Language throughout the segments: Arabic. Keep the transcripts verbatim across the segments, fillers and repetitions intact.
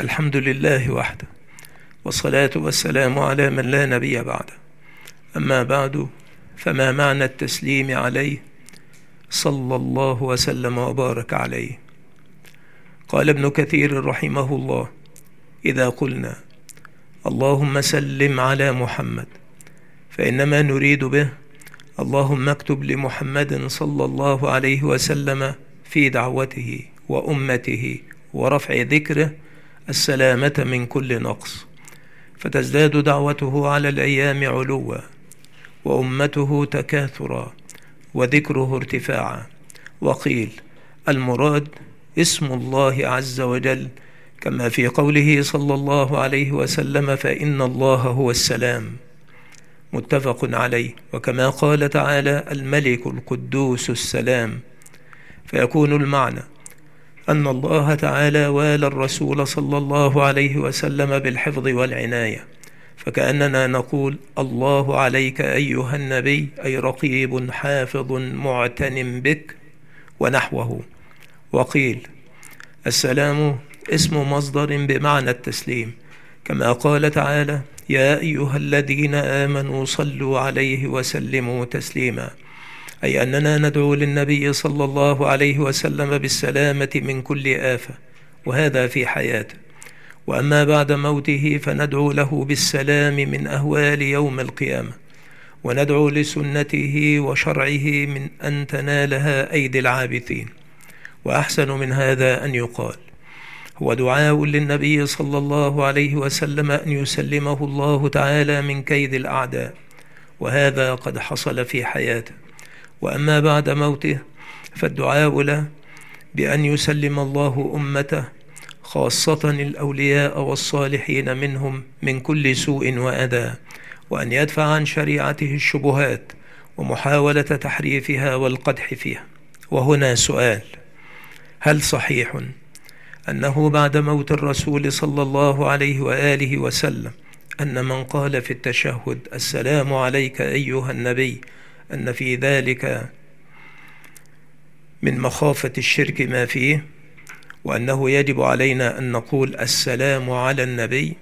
الحمد لله وحده، والصلاة والسلام على من لا نبي بعده. أما بعد، فما معنى التسليم عليه صلى الله وسلم وبارك عليه؟ قال ابن كثير رحمه الله: إذا قلنا اللهم سلم على محمد فإنما نريد به اللهم اكتب لمحمد صلى الله عليه وسلم في دعوته وأمته ورفع ذكره السلامة من كل نقص، فتزداد دعوته على الأيام علوا، وأمته تكاثرا، وذكره ارتفاعا. وقيل المراد اسم الله عز وجل، كما في قوله صلى الله عليه وسلم: فإن الله هو السلام، متفق عليه. وكما قال تعالى: الملك القدوس السلام. فيكون المعنى أن الله تعالى والى الرسول صلى الله عليه وسلم بالحفظ والعناية، فكأننا نقول: الله عليك أيها النبي، أي رقيب حافظ معتن بك، ونحوه. وقيل السلام اسم مصدر بمعنى التسليم، كما قال تعالى: يا أيها الذين آمنوا صلوا عليه وسلموا تسليما، أي أننا ندعو للنبي صلى الله عليه وسلم بالسلامة من كل آفة، وهذا في حياته. وأما بعد موته فندعو له بالسلام من أهوال يوم القيامة، وندعو لسنته وشرعه من أن تنالها أيدي العابثين. وأحسن من هذا أن يقال: هو دعاء للنبي صلى الله عليه وسلم أن يسلمه الله تعالى من كيد الأعداء، وهذا قد حصل في حياته. وأما بعد موته فالدعاء له بأن يسلم الله أمته، خاصة الأولياء والصالحين منهم، من كل سوء وأذى، وأن يدفع عن شريعته الشبهات ومحاولة تحريفها والقدح فيها. وهنا سؤال: هل صحيح أنه بعد موت الرسول صلى الله عليه وآله وسلم أن من قال في التشهد السلام عليك أيها النبي أن في ذلك من مخافة الشرك ما فيه، وأنه يجب علينا أن نقول السلام على النبي؟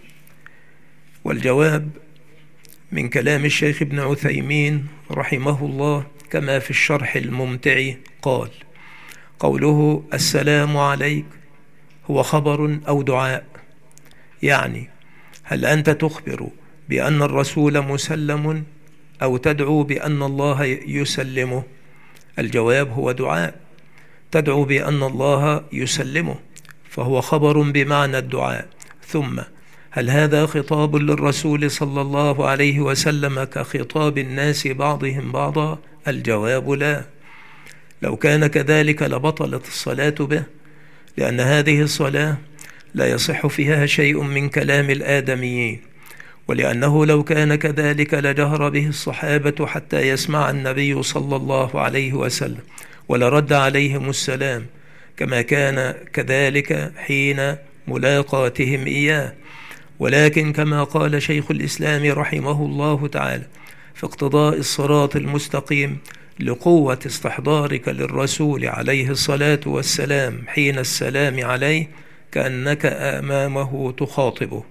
والجواب من كلام الشيخ ابن عثيمين رحمه الله كما في الشرح الممتع قال: قوله السلام عليك هو خبر أو دعاء، يعني هل أنت تخبر بأن الرسول مسلم أو تدعو بأن الله يسلمه؟ الجواب هو دعاء، تدعو بأن الله يسلمه، فهو خبر بمعنى الدعاء. ثم هل هذا خطاب للرسول صلى الله عليه وسلم كخطاب الناس بعضهم بعضا؟ الجواب لا. لو كان كذلك لبطلت الصلاة به، لأن هذه الصلاة لا يصح فيها شيء من كلام الآدميين، ولأنه لو كان كذلك لجهر به الصحابة حتى يسمع النبي صلى الله عليه وسلم ولرد عليهم السلام، كما كان كذلك حين ملاقاتهم إياه. ولكن كما قال شيخ الإسلام رحمه الله تعالى في اقتضاء الصراط المستقيم: لقوة استحضارك للرسول عليه الصلاة والسلام حين السلام عليه كأنك أمامه تخاطبه.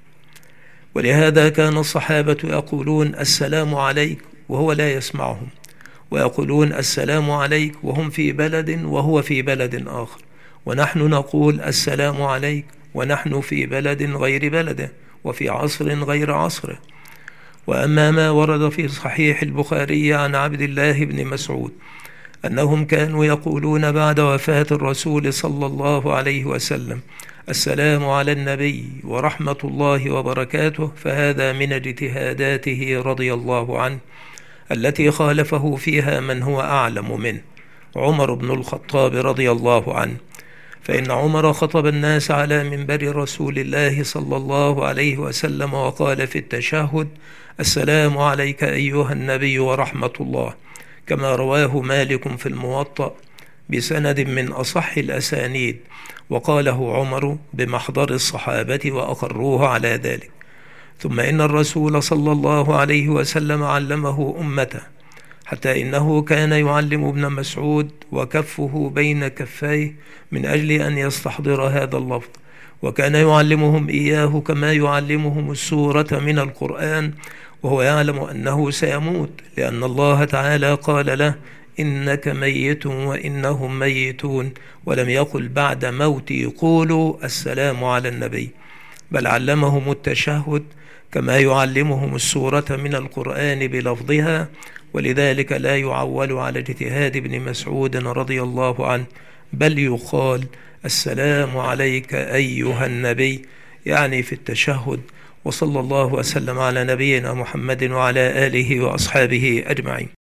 ولهذا كان الصحابة يقولون السلام عليك وهو لا يسمعهم، ويقولون السلام عليك وهم في بلد وهو في بلد آخر، ونحن نقول السلام عليك ونحن في بلد غير بلده وفي عصر غير عصره. وأما ما ورد في صحيح البخاري عن عبد الله بن مسعود أنهم كانوا يقولون بعد وفاة الرسول صلى الله عليه وسلم السلام على النبي ورحمة الله وبركاته، فهذا من اجتهاداته رضي الله عنه التي خالفه فيها من هو أعلم منه، عمر بن الخطاب رضي الله عنه. فإن عمر خطب الناس على منبر رسول الله صلى الله عليه وسلم وقال في التشهد: السلام عليك أيها النبي ورحمة الله، كما رواه مالك في الموطأ بسند من أصح الأسانيد، وقاله عمر بمحضر الصحابة وأقروه على ذلك. ثم إن الرسول صلى الله عليه وسلم علمه أمته، حتى إنه كان يعلم ابن مسعود وكفه بين كفيه من أجل أن يستحضر هذا اللفظ، وكان يعلمهم إياه كما يعلمهم السورة من القرآن، وهو يعلم أنه سيموت، لأن الله تعالى قال له: إنك ميت وإنهم ميتون، ولم يقل بعد موتي قولوا السلام على النبي، بل علمهم التشهد كما يعلمهم السورة من القرآن بلفظها. ولذلك لا يعول على اجتهاد ابن مسعود رضي الله عنه، بل يقال: السلام عليك أيها النبي، يعني في التشهد. وصلى الله وسلم على نبينا محمد وعلى آله وأصحابه أجمعين.